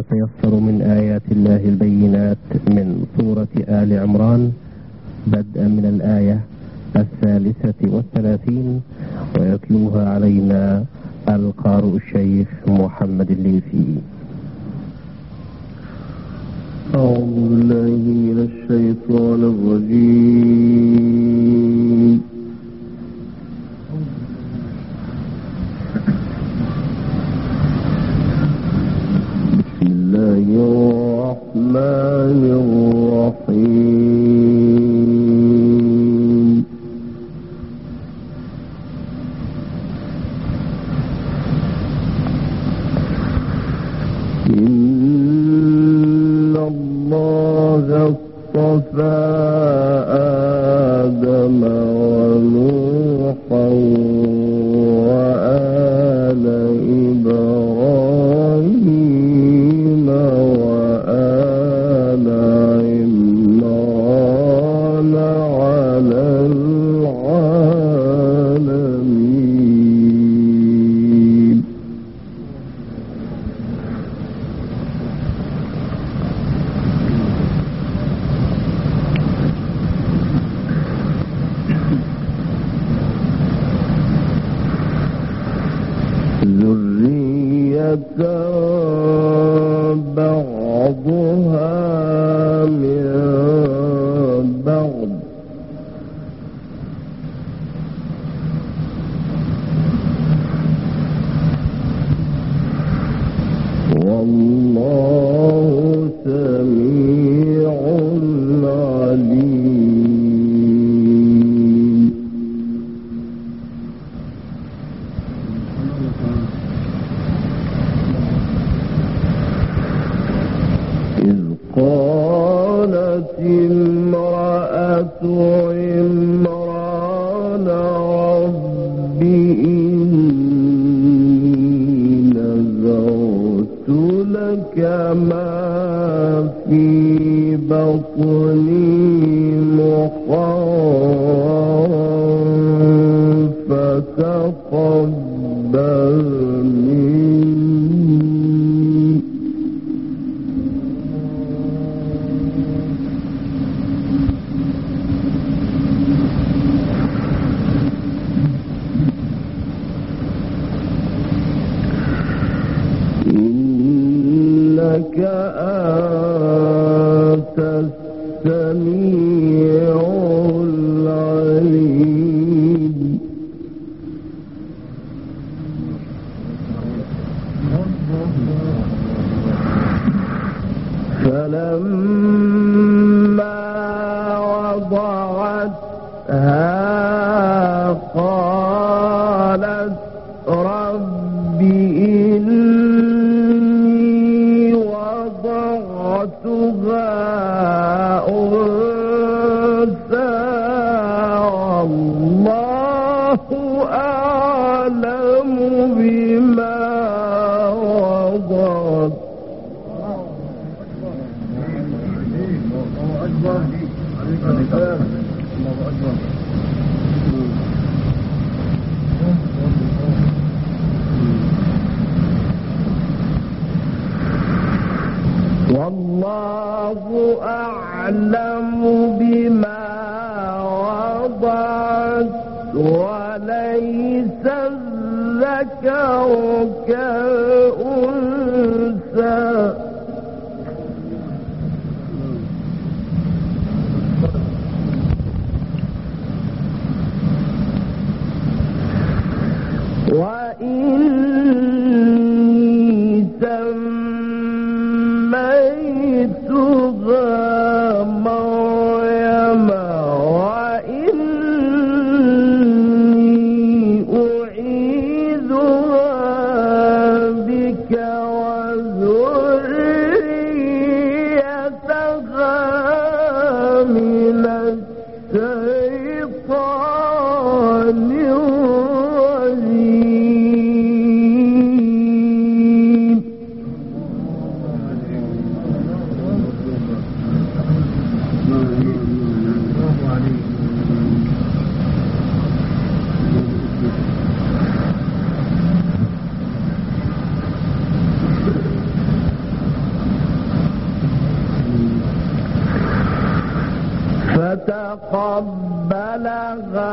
يتيسر من آيات الله البينات من سورة آل عمران بدءا من الآية 33 ويتلوها علينا القارئ الشيخ محمد الليثي. أعوذ بالله من الشيطان الرجيم. بسم الله الرحمن الرحيم. إن الله اصطفى آدم ونوحا وآل إبراهيم وآل عمران على العالمين. ذرية بعضها من بعض والله سميع عليم. إذ قالت امرأة عمران رب إني نذرت لك ما في بطني محررا فتقبل مني. إنك أنت السميع العليم. فلما وضعتها قالت رب إني وضعتها أنثى والله أعلم بما وضعت. والله أعلم بما وضعت وليس الذكر كالأنثى. وإني سميتها مريم فتقبلها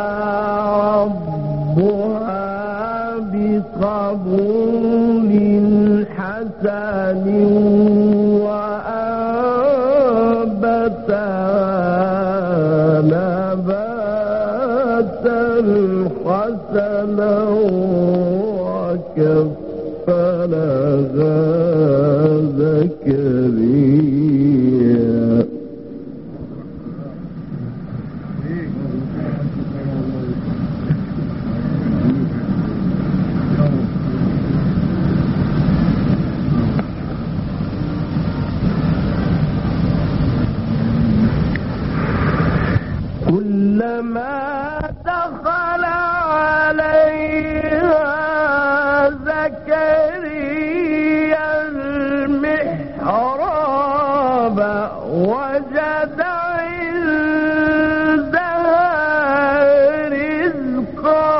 ربها بقبول حسن وأنبتها نباتا حسنا وكفلها زكريا كلما دخل عليها زكريا المحراب وجد عندها رزقا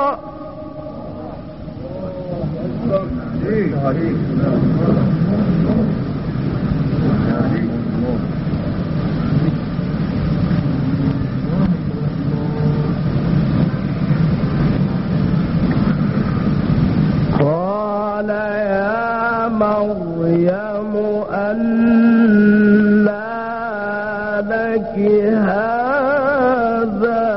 قال يا مريم أنى لك هذا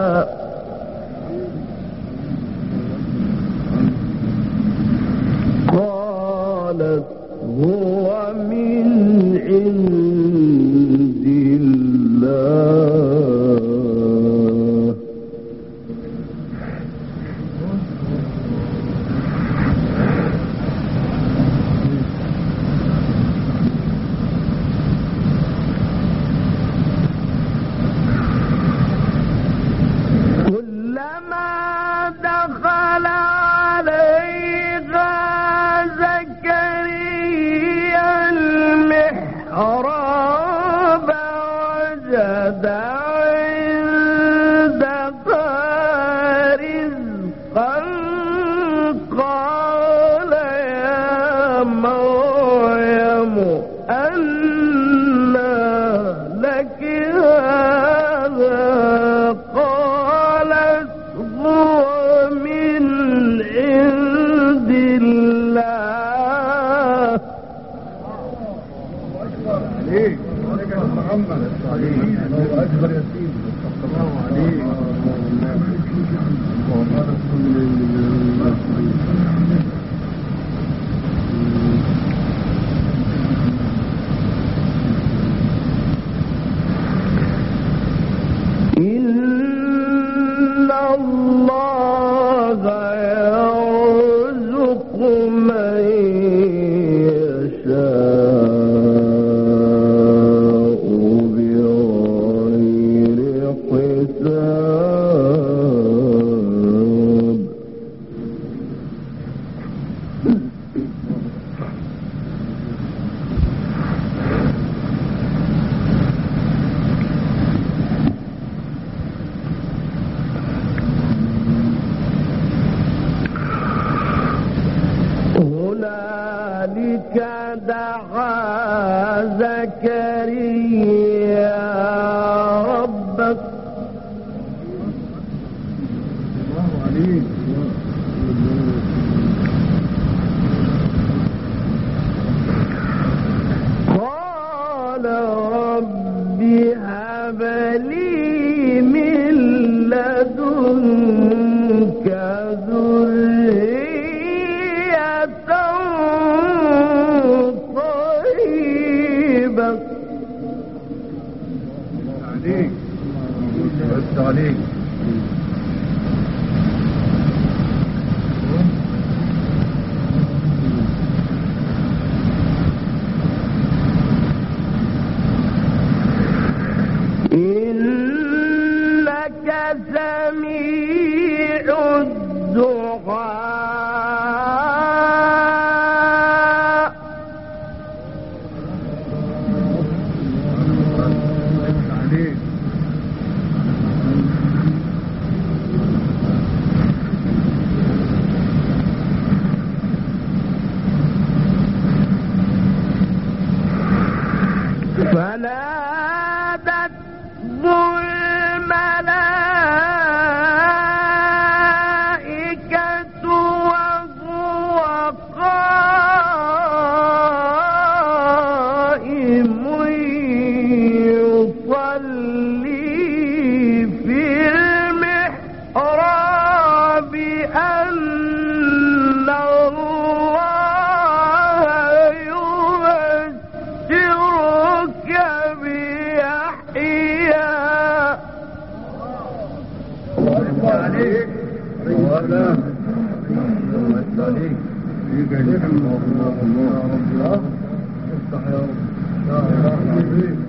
قالت هو من عند الله كلما دخل عليها زكريا المحراب وجد عندها رزقا قال يا مريم أنى لك هذا قالت هو من عند الله محمد الله أكبر يا سيدي الله عليك إن الله يرزق من يشاء بغير حساب هنالك دعا زكريا ربك الله عليك قال رب هب لي من لدنك ذرية طيبة عليك بس عليك إنك سميع الدعاء عليك فنادته افتح يا رب.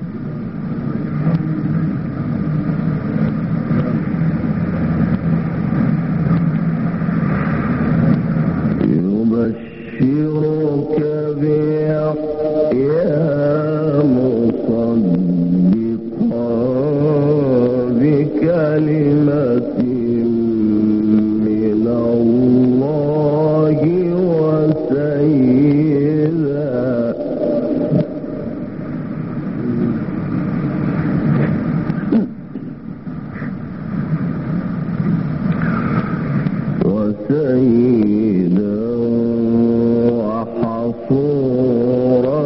يبشرك بيحيى مصدقا بكلمة من الله وسيدا وحصورا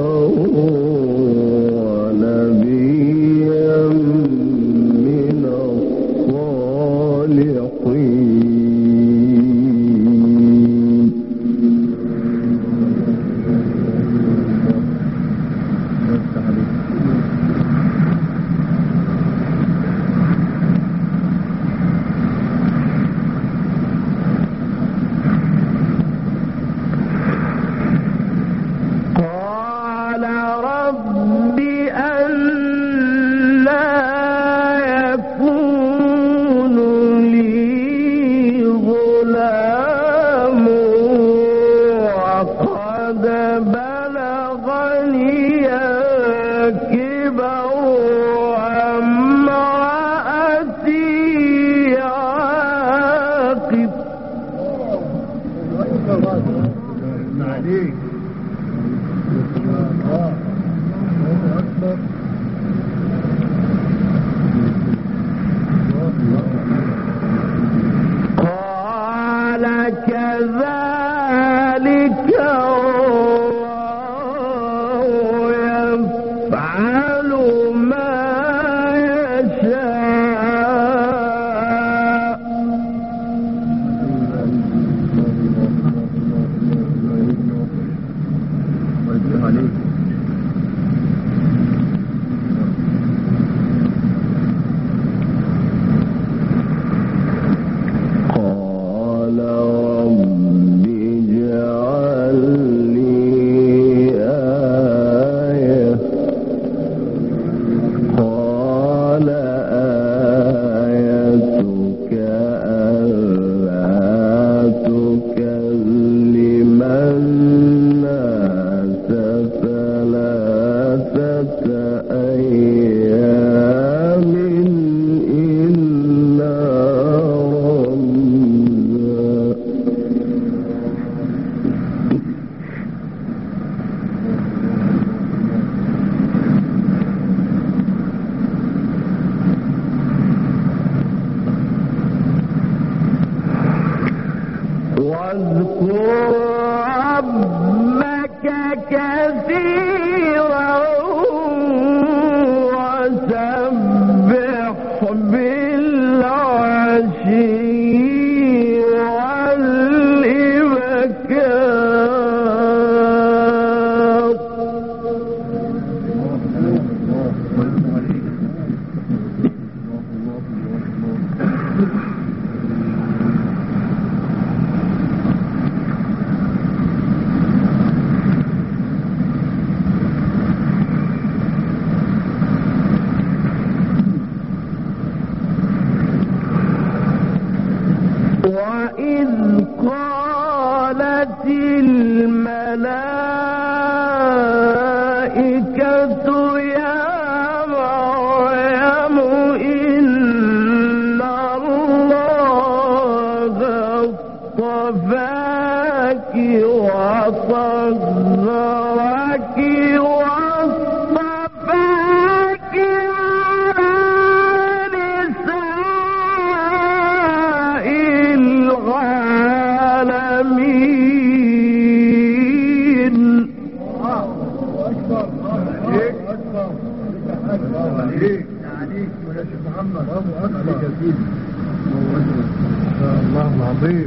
ونبيا من الصالحين. قال رب أنى يكون لي غلام وقد بلغني الكبر وامرأتي عاقر. قال كذلك الله يفعل ما يشاء. قال رب اجعل لي آية. قال آيتك ألا تكلم الناس ثلاثة أيام إلا رمزا. واذكر ربك كثيرا وسبح بالعشي والإبكار. وإذ قالت الملائكة يا مريم إن الله اصطفاك وطهرك واصطفاك على نساء العالمين. محمد الله العظيم.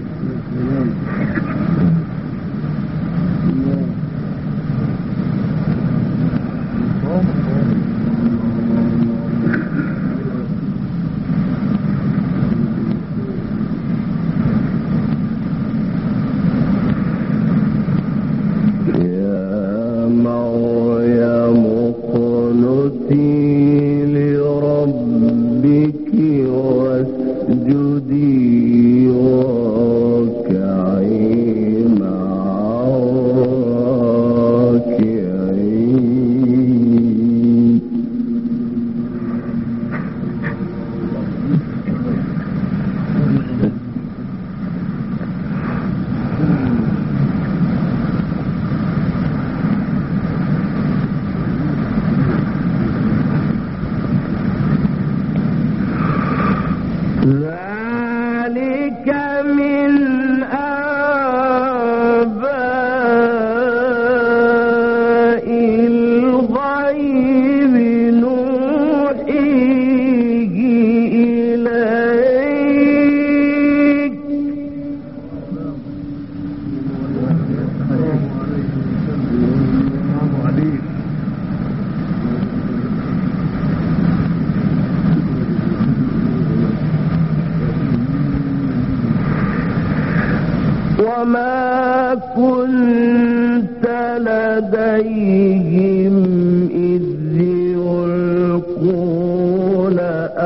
الغيب نوحيه إليك وما كنت لديهم إذ يلقون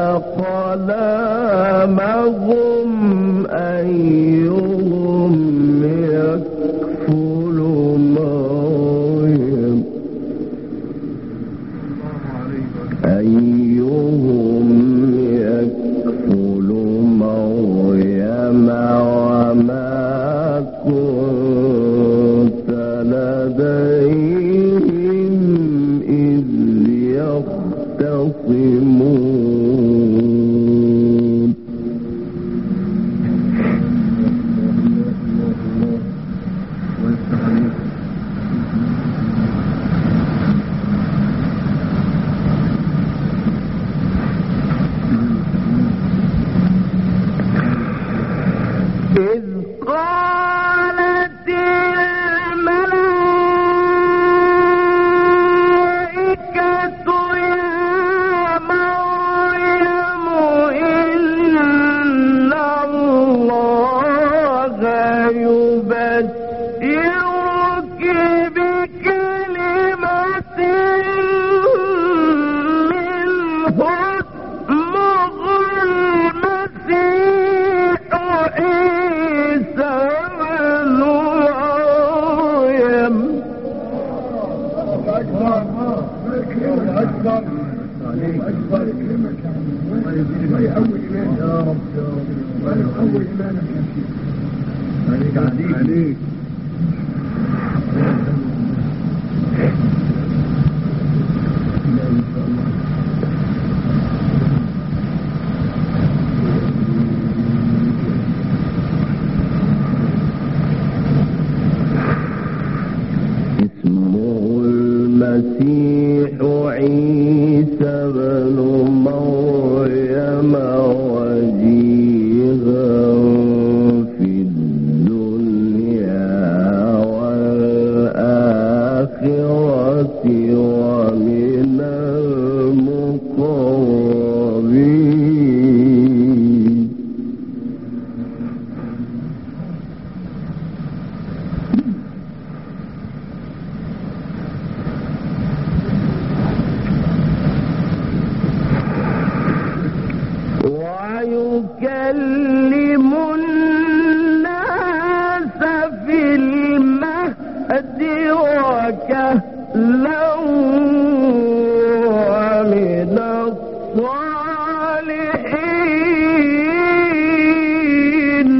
أقلامهم أيهم يكفل مريم وما كنت لديهم إذ يختصمون إذ قالت الملائكة يا مريم إن الله يبشرك بكلمة منه اسمه المسيح عيسى بن مريم أكبر كلمة ما يقوي إيمان يا رب ما يقوي إيمانك يا شيخ عليك اسمه المسيح عيسى بن مريم وجيها في الدنيا والآخرة ومن المقربين ويكلم الناس في المهد وكهلا ومن الصالحين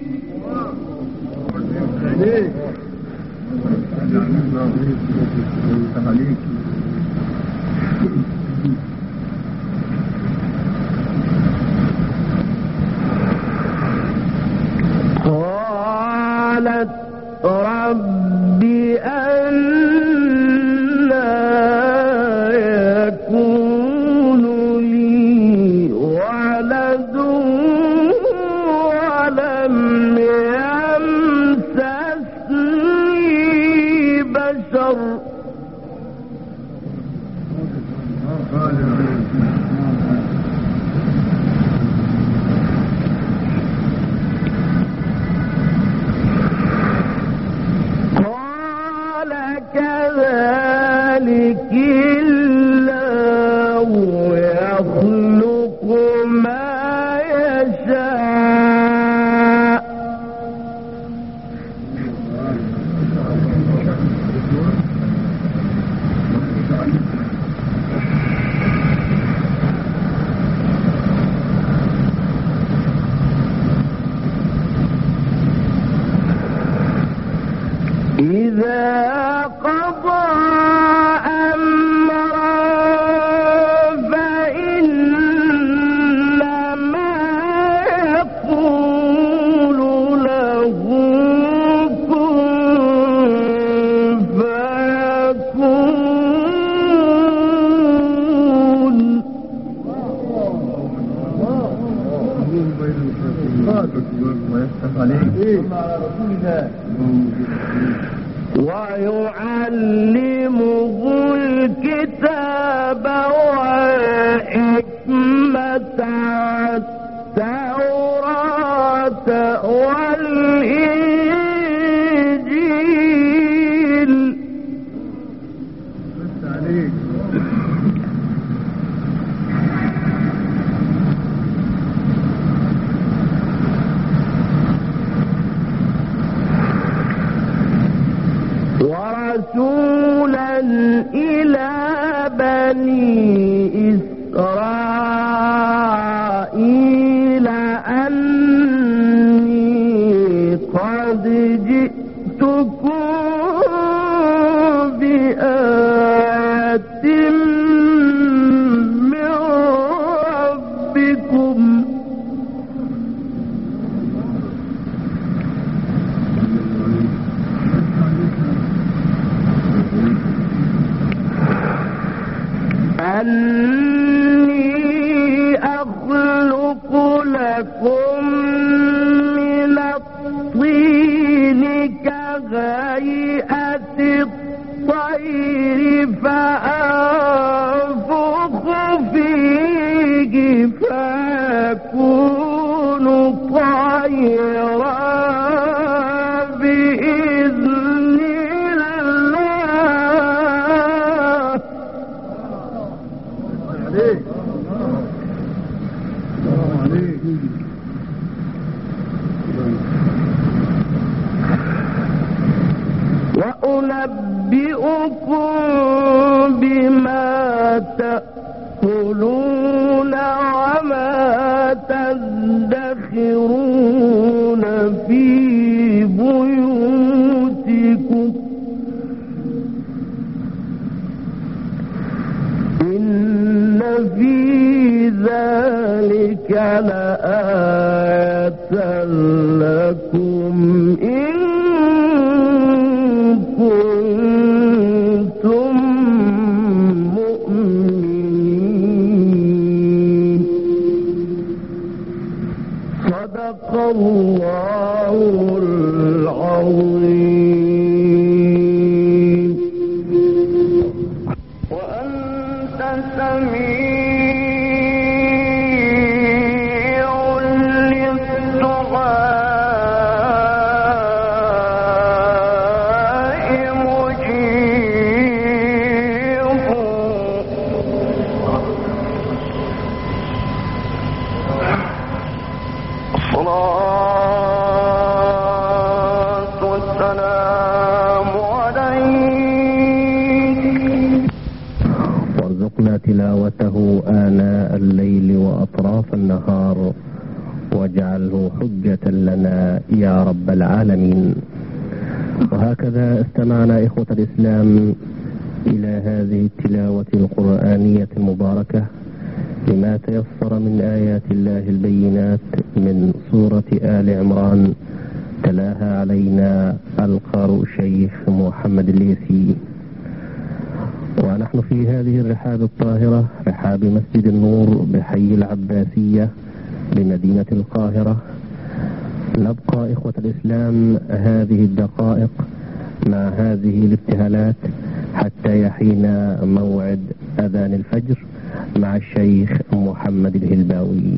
قالت رب أنى يكون لي ولد ولم يمسسني بشر قال كذلك الله يخلق ما يشاء إذا قضى أمرا فإنما يقول له كن فيكون على رسول الله. ويعلمه الكتاب والحكمة والتوراة والإنجيل. بس عليك. ورسولا إلى بني إسرائيل أني قد جئتكم بآية من ربكم أني أخلق لكم من الطين كهيئة الطير فأنفخ فيه فيكون طيرا بإذن الله. عليك. السلام عليك. وأنبئكم بما تأكلون وما تدخرون في بيوتكم إن في ذلك لآية لكم إن كنتم مؤمنين. صدق الله العظيم. وأنت سميع للدعاء مجيب. الصلاة والسلام عليك. وارزقنا تلاوته آناء الليل وأطراف النهار واجعله حجة لنا يا رب العالمين. وهكذا استمعنا إخوة الإسلام إلى هذه التلاوة القرآنية المباركة لما تيسر من آيات الله البينات من سورة آل عمران تلاها علينا القارئ الشيخ محمد الليثي. ونحن في هذه الرحاب الطاهرة، رحاب مسجد النور بحي العباسية بمدينة القاهرة، نبقى إخوة الإسلام هذه الدقائق مع هذه الابتهالات حتى يحين موعد أذان الفجر مع الشيخ محمد الهلباوي.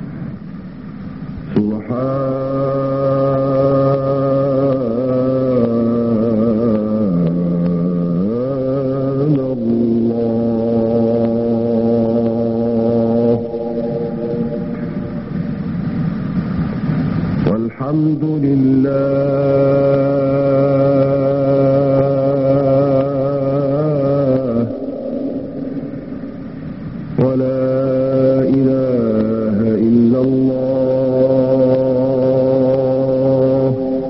سبحان الله والحمد لله ولا إله إلا الله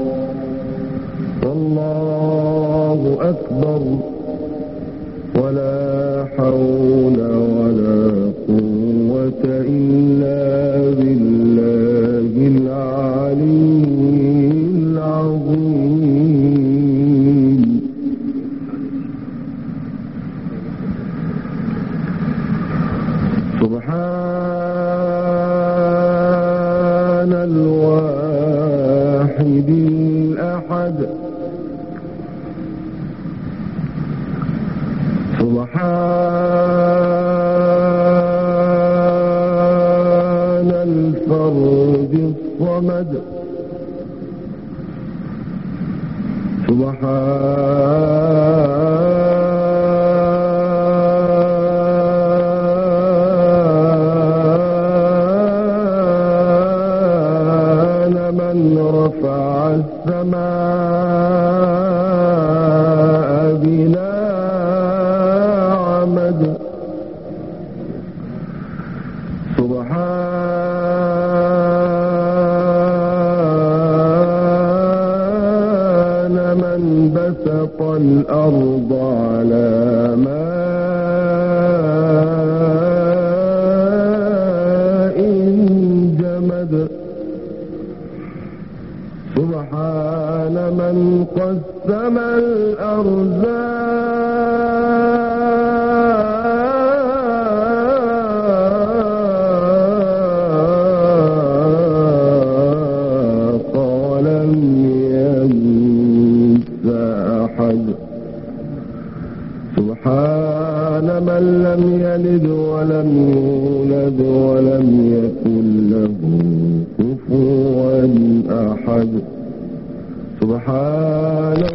والله أكبر ولا حول ولا قوة إلا بالله العلي العظيم. سبحان الواحد الفرد الصمد سبحان من رفع السماء بلا عمد سبحان من بسط الأرض على ماء جمد سبحان من قسم الأرزاق ولم ينس أحد سبحان من لم يلد ولم يولد ولم يكن له كفوا أحد سبحان